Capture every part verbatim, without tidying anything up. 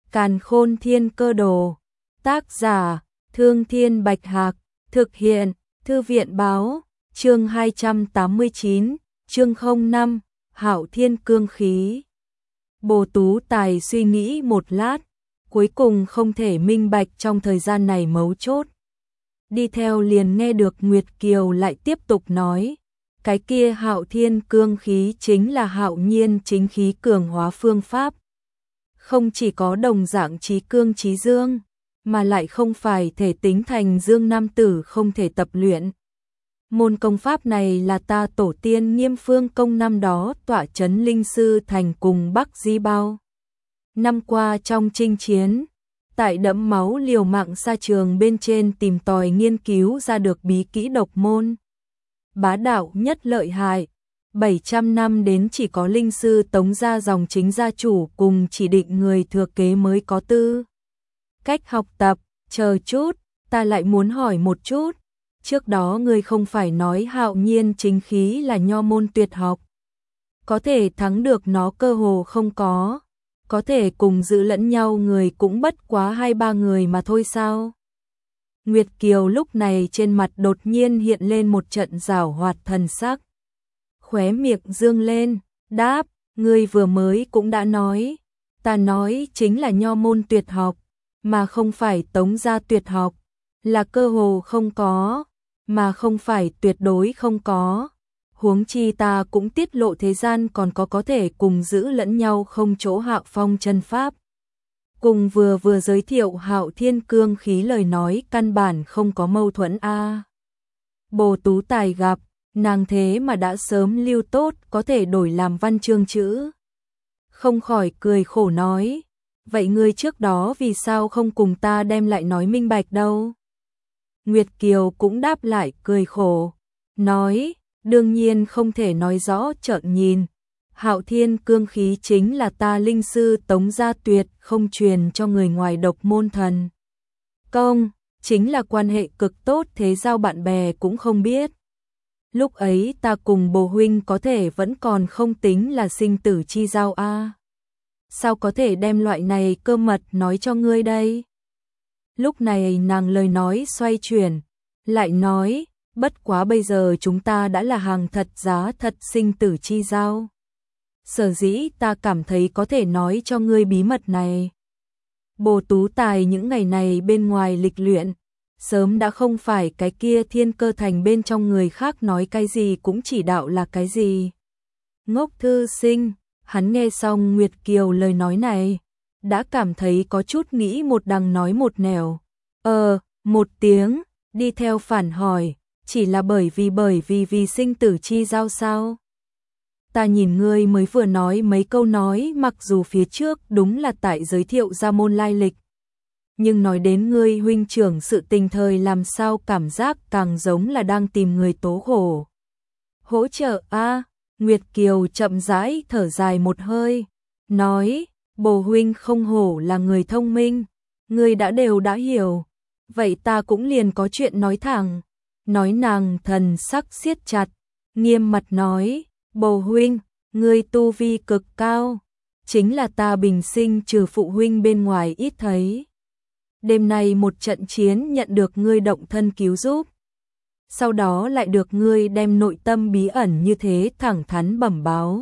Càn Khôn Thiên Cơ Đồ. Tác giả: Thương Thiên Bạch Hạc. Thực hiện: Thư viện Báo. Chương hai trăm tám mươi chín, chương không năm, Hạo Thiên Cương Khí. Bồ Tú Tài suy nghĩ một lát, cuối cùng không thể minh bạch trong thời gian này mấu chốt. Đi theo liền nghe được Nguyệt Kiều lại tiếp tục nói, cái kia Hạo Thiên Cương Khí chính là hạo nhiên chính khí cường hóa phương pháp. Không chỉ có đồng dạng trí cương trí dương, mà lại không phải thể tính thành dương nam tử không thể tập luyện. Môn công pháp này là ta tổ tiên Nghiêm Phương Công năm đó tọa chấn Linh Sư Thành cùng Bắc Di Bao. Năm qua trong chinh chiến, tại đẫm máu liều mạng xa trường bên trên tìm tòi nghiên cứu ra được bí kỹ độc môn. Bá đạo nhất lợi hại, bảy trăm năm đến chỉ có Linh Sư Tống gia dòng chính gia chủ cùng chỉ định người thừa kế mới có tư cách học tập. Chờ chút, ta lại muốn hỏi một chút. Trước đó ngươi không phải nói hạo nhiên chính khí là nho môn tuyệt học. Có thể thắng được nó cơ hồ không có. Có thể cùng giữ lẫn nhau người cũng bất quá hai ba người mà thôi sao? Nguyệt Kiều lúc này trên mặt đột nhiên hiện lên một trận giảo hoạt thần sắc. Khóe miệng dương lên, đáp, ngươi vừa mới cũng đã nói. Ta nói chính là nho môn tuyệt học, mà không phải Tống gia tuyệt học. Là cơ hồ không có, mà không phải tuyệt đối không có. Huống chi ta cũng tiết lộ thế gian còn có có thể cùng giữ lẫn nhau không chỗ hạo phong chân pháp. Cùng vừa vừa giới thiệu Hạo Thiên Cương Khí lời nói căn bản không có mâu thuẫn a. À, Bồ Tú Tài gặp, nàng thế mà đã sớm lưu tốt có thể đổi làm văn chương chữ. Không khỏi cười khổ nói, vậy ngươi trước đó vì sao không cùng ta đem lại nói minh bạch đâu? Nguyệt Kiều cũng đáp lại cười khổ, nói, đương nhiên không thể nói rõ trợn nhìn. Hạo Thiên Cương Khí chính là ta Linh Sư Tống gia tuyệt không truyền cho người ngoài độc môn thần công, chính là quan hệ cực tốt thế giao bạn bè cũng không biết. Lúc ấy ta cùng bồ huynh có thể vẫn còn không tính là sinh tử chi giao a. À. Sao có thể đem loại này cơ mật nói cho ngươi đây? Lúc này nàng lời nói xoay chuyển, lại nói, bất quá bây giờ chúng ta đã là hàng thật giá thật sinh tử chi giao. Sở dĩ ta cảm thấy có thể nói cho ngươi bí mật này. Bồ Tú Tài những ngày này bên ngoài lịch luyện, sớm đã không phải cái kia Thiên Cơ Thành bên trong người khác nói cái gì cũng chỉ đạo là cái gì. Ngốc thư sinh, hắn nghe xong Nguyệt Kiều lời nói này, đã cảm thấy có chút nghĩ một đằng nói một nẻo. Ờ, một tiếng, đi theo phản hỏi, chỉ là bởi vì bởi vì vì sinh tử chi giao sao? Ta nhìn ngươi mới vừa nói mấy câu nói mặc dù phía trước đúng là tại giới thiệu ra môn lai lịch. Nhưng nói đến ngươi huynh trưởng sự tình thời làm sao cảm giác càng giống là đang tìm người tố khổ. Hỗ trợ a. À, Nguyệt Kiều chậm rãi thở dài một hơi, nói, bồ huynh không hổ là người thông minh, ngươi đã đều đã hiểu, vậy ta cũng liền có chuyện nói thẳng. Nói nàng thần sắc siết chặt, nghiêm mặt nói, bồ huynh, ngươi tu vi cực cao, chính là ta bình sinh trừ phụ huynh bên ngoài ít thấy. Đêm nay một trận chiến nhận được ngươi động thân cứu giúp, sau đó lại được ngươi đem nội tâm bí ẩn như thế thẳng thắn bẩm báo.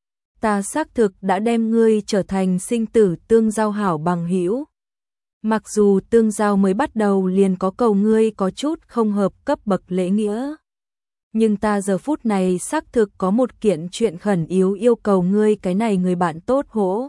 Ta xác thực đã đem ngươi trở thành sinh tử tương giao hảo bằng hữu. Mặc dù tương giao mới bắt đầu liền có cầu ngươi có chút không hợp cấp bậc lễ nghĩa. Nhưng ta giờ phút này xác thực có một kiện chuyện khẩn yếu yêu cầu ngươi cái này người bạn tốt hỗ.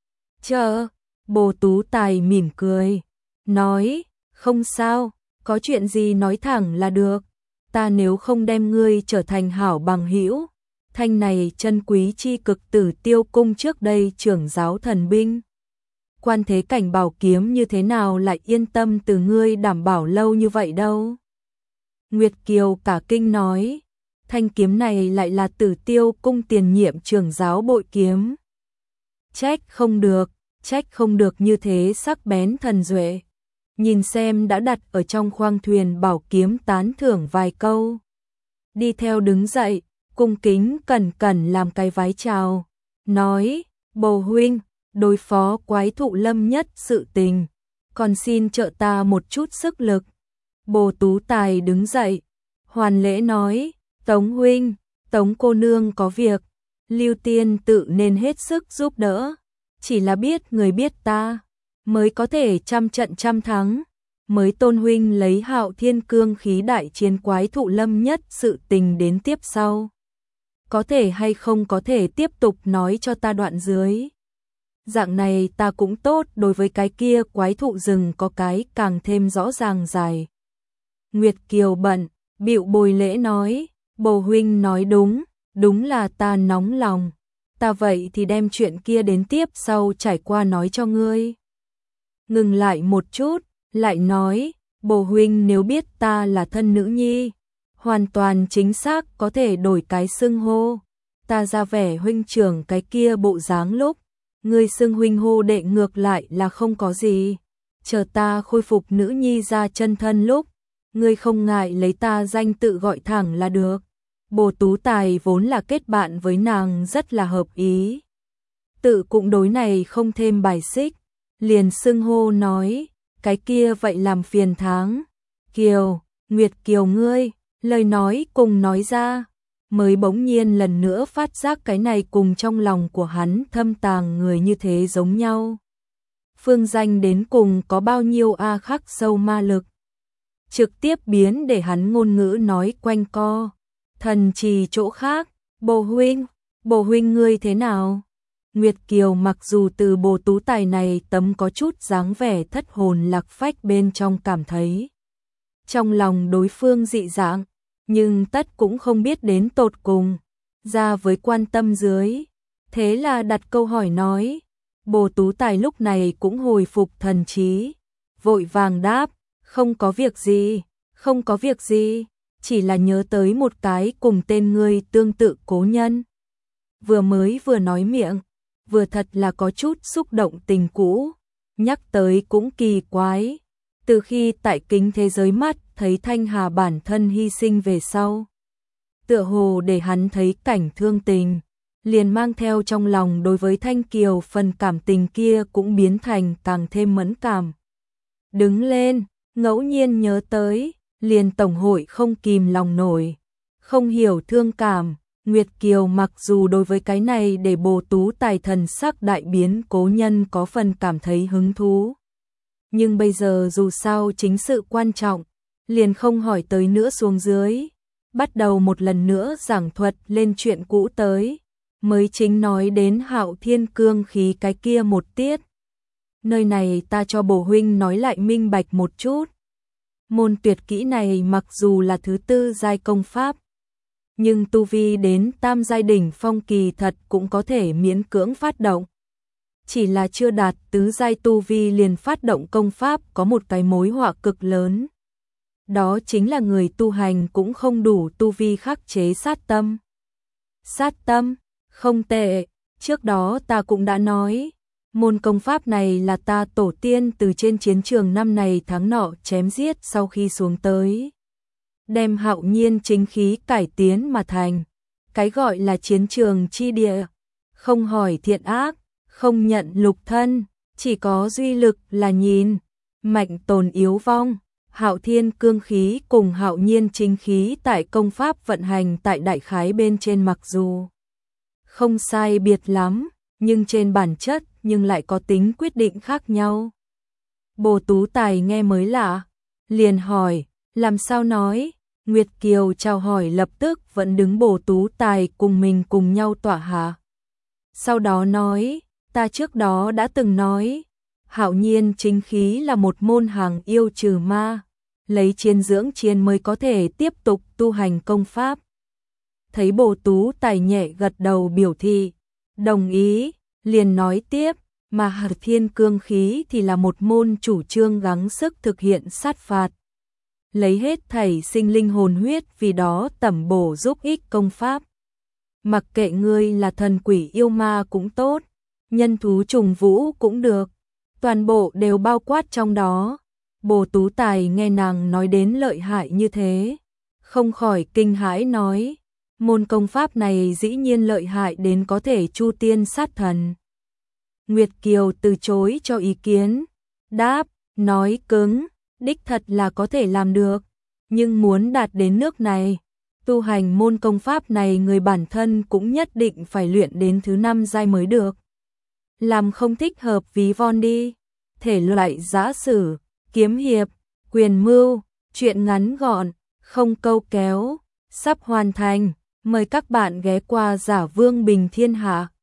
Chờ, Bồ Tú Tài mỉm cười, nói, không sao, có chuyện gì nói thẳng là được. Ta nếu không đem ngươi trở thành hảo bằng hữu, thanh này chân quý chi cực Tử Tiêu cung trước đây trưởng giáo thần binh. Quan thế cảnh bảo kiếm như thế nào lại yên tâm từ ngươi đảm bảo lâu như vậy đâu. Nguyệt Kiều cả kinh nói, thanh kiếm này lại là Tử Tiêu cung tiền nhiệm trưởng giáo bội kiếm. Trách không được, trách không được như thế sắc bén thần duệ. Nhìn xem đã đặt ở trong khoang thuyền bảo kiếm tán thưởng vài câu. Đi theo đứng dậy, cung kính cẩn cẩn làm cái vái chào, nói, bồ huynh, đối phó quái thụ lâm nhất sự tình, còn xin trợ ta một chút sức lực. Bồ Tú Tài đứng dậy, hoàn lễ nói, Tống huynh, Tống cô nương có việc, Lưu Tiên tự nên hết sức giúp đỡ, chỉ là biết người biết ta, mới có thể trăm trận trăm thắng, mới Tôn huynh lấy Hạo Thiên cương khí đại chiến quái thụ lâm nhất sự tình đến tiếp sau. Có thể hay không có thể tiếp tục nói cho ta đoạn dưới. Dạng này ta cũng tốt, đối với cái kia quái thụ rừng có cái càng thêm rõ ràng dài. Nguyệt Kiều bận, bịu bồi lễ nói, Bồ huynh nói đúng, đúng là ta nóng lòng. Ta vậy thì đem chuyện kia đến tiếp sau trải qua nói cho ngươi. Ngừng lại một chút, lại nói, Bồ huynh nếu biết ta là thân nữ nhi, hoàn toàn chính xác có thể đổi cái xưng hô. Ta ra vẻ huynh trưởng cái kia bộ dáng lúc, ngươi xưng huynh hô đệ ngược lại là không có gì. Chờ ta khôi phục nữ nhi ra chân thân lúc, ngươi không ngại lấy ta danh tự gọi thẳng là được. Bồ Tú Tài vốn là kết bạn với nàng rất là hợp ý. Tự cũng đối này không thêm bài xích, liền xưng hô nói, cái kia vậy làm phiền tháng. Kiều, Nguyệt Kiều ngươi, lời nói cùng nói ra, mới bỗng nhiên lần nữa phát giác cái này cùng trong lòng của hắn thâm tàng người như thế giống nhau. Phương danh đến cùng có bao nhiêu a khắc sâu ma lực, trực tiếp biến để hắn ngôn ngữ nói quanh co. Thần trì chỗ khác, Bồ huynh, Bồ huynh ngươi thế nào? Nguyệt Kiều mặc dù từ Bồ Tú Tài này tấm có chút dáng vẻ thất hồn lạc phách bên trong cảm thấy trong lòng đối phương dị dạng, nhưng tất cũng không biết đến tột cùng, ra với quan tâm dưới. Thế là đặt câu hỏi nói, Bồ Tú Tài lúc này cũng hồi phục thần trí, vội vàng đáp, không có việc gì, không có việc gì, chỉ là nhớ tới một cái cùng tên ngươi tương tự cố nhân. Vừa mới vừa nói miệng, vừa thật là có chút xúc động tình cũ, nhắc tới cũng kỳ quái. Từ khi tại kính thế giới mắt thấy Thanh Hà bản thân hy sinh về sau, tựa hồ để hắn thấy cảnh thương tình, liền mang theo trong lòng đối với Thanh Kiều phần cảm tình kia cũng biến thành càng thêm mẫn cảm. Đứng lên, ngẫu nhiên nhớ tới, liền tổng hội không kìm lòng nổi, không hiểu thương cảm. Nguyệt Kiều mặc dù đối với cái này để Bồ Tú Tài thần sắc đại biến cố nhân có phần cảm thấy hứng thú. Nhưng bây giờ dù sao chính sự quan trọng, liền không hỏi tới nữa xuống dưới, bắt đầu một lần nữa giảng thuật lên chuyện cũ tới, mới chính nói đến Hạo Thiên cương khí cái kia một tiết. Nơi này ta cho Bồ huynh nói lại minh bạch một chút. Môn tuyệt kỹ này mặc dù là thứ tư giai công pháp, nhưng tu vi đến tam giai đỉnh phong kỳ thật cũng có thể miễn cưỡng phát động. Chỉ là chưa đạt tứ giai tu vi liền phát động công pháp có một cái mối họa cực lớn. Đó chính là người tu hành cũng không đủ tu vi khắc chế sát tâm. Sát tâm, không tệ, trước đó ta cũng đã nói, môn công pháp này là ta tổ tiên từ trên chiến trường năm này tháng nọ chém giết sau khi xuống tới, đem hạo nhiên chính khí cải tiến mà thành. Cái gọi là chiến trường chi địa, không hỏi thiện ác, không nhận lục thân, chỉ có duy lực là nhìn, mạnh tồn yếu vong. Hạo Thiên cương khí cùng hạo nhiên chính khí tại công pháp vận hành tại đại khái bên trên mặc dù không sai biệt lắm, nhưng trên bản chất nhưng lại có tính quyết định khác nhau. Bồ Tú Tài nghe mới lạ, liền hỏi, làm sao nói? Nguyệt Kiều chào hỏi lập tức vẫn đứng Bồ Tú Tài cùng mình cùng nhau tỏa hạ. Sau đó nói, ta trước đó đã từng nói, hạo nhiên chính khí là một môn hàng yêu trừ ma, lấy chiến dưỡng chiến mới có thể tiếp tục tu hành công pháp. Thấy Bồ Tú Tài nhẹ gật đầu biểu thị, đồng ý, liền nói tiếp, mà Hạo Thiên cương khí thì là một môn chủ trương gắng sức thực hiện sát phạt, lấy hết thảy sinh linh hồn huyết vì đó tẩm bổ giúp ích công pháp. Mặc kệ ngươi là thần quỷ yêu ma cũng tốt, nhân thú trùng vũ cũng được, toàn bộ đều bao quát trong đó. Bồ Tú Tài nghe nàng nói đến lợi hại như thế, không khỏi kinh hãi nói, môn công pháp này dĩ nhiên lợi hại đến có thể chu tiên sát thần. Nguyệt Kiều từ chối cho ý kiến, đáp, nói cứng, đích thật là có thể làm được, nhưng muốn đạt đến nước này, tu hành môn công pháp này người bản thân cũng nhất định phải luyện đến thứ năm giai mới được. Làm không thích hợp ví von đi, thể loại giã sử, kiếm hiệp, quyền mưu, truyện ngắn gọn, không câu kéo, sắp hoàn thành, mời các bạn ghé qua Giả Vương Bình Thiên Hạ.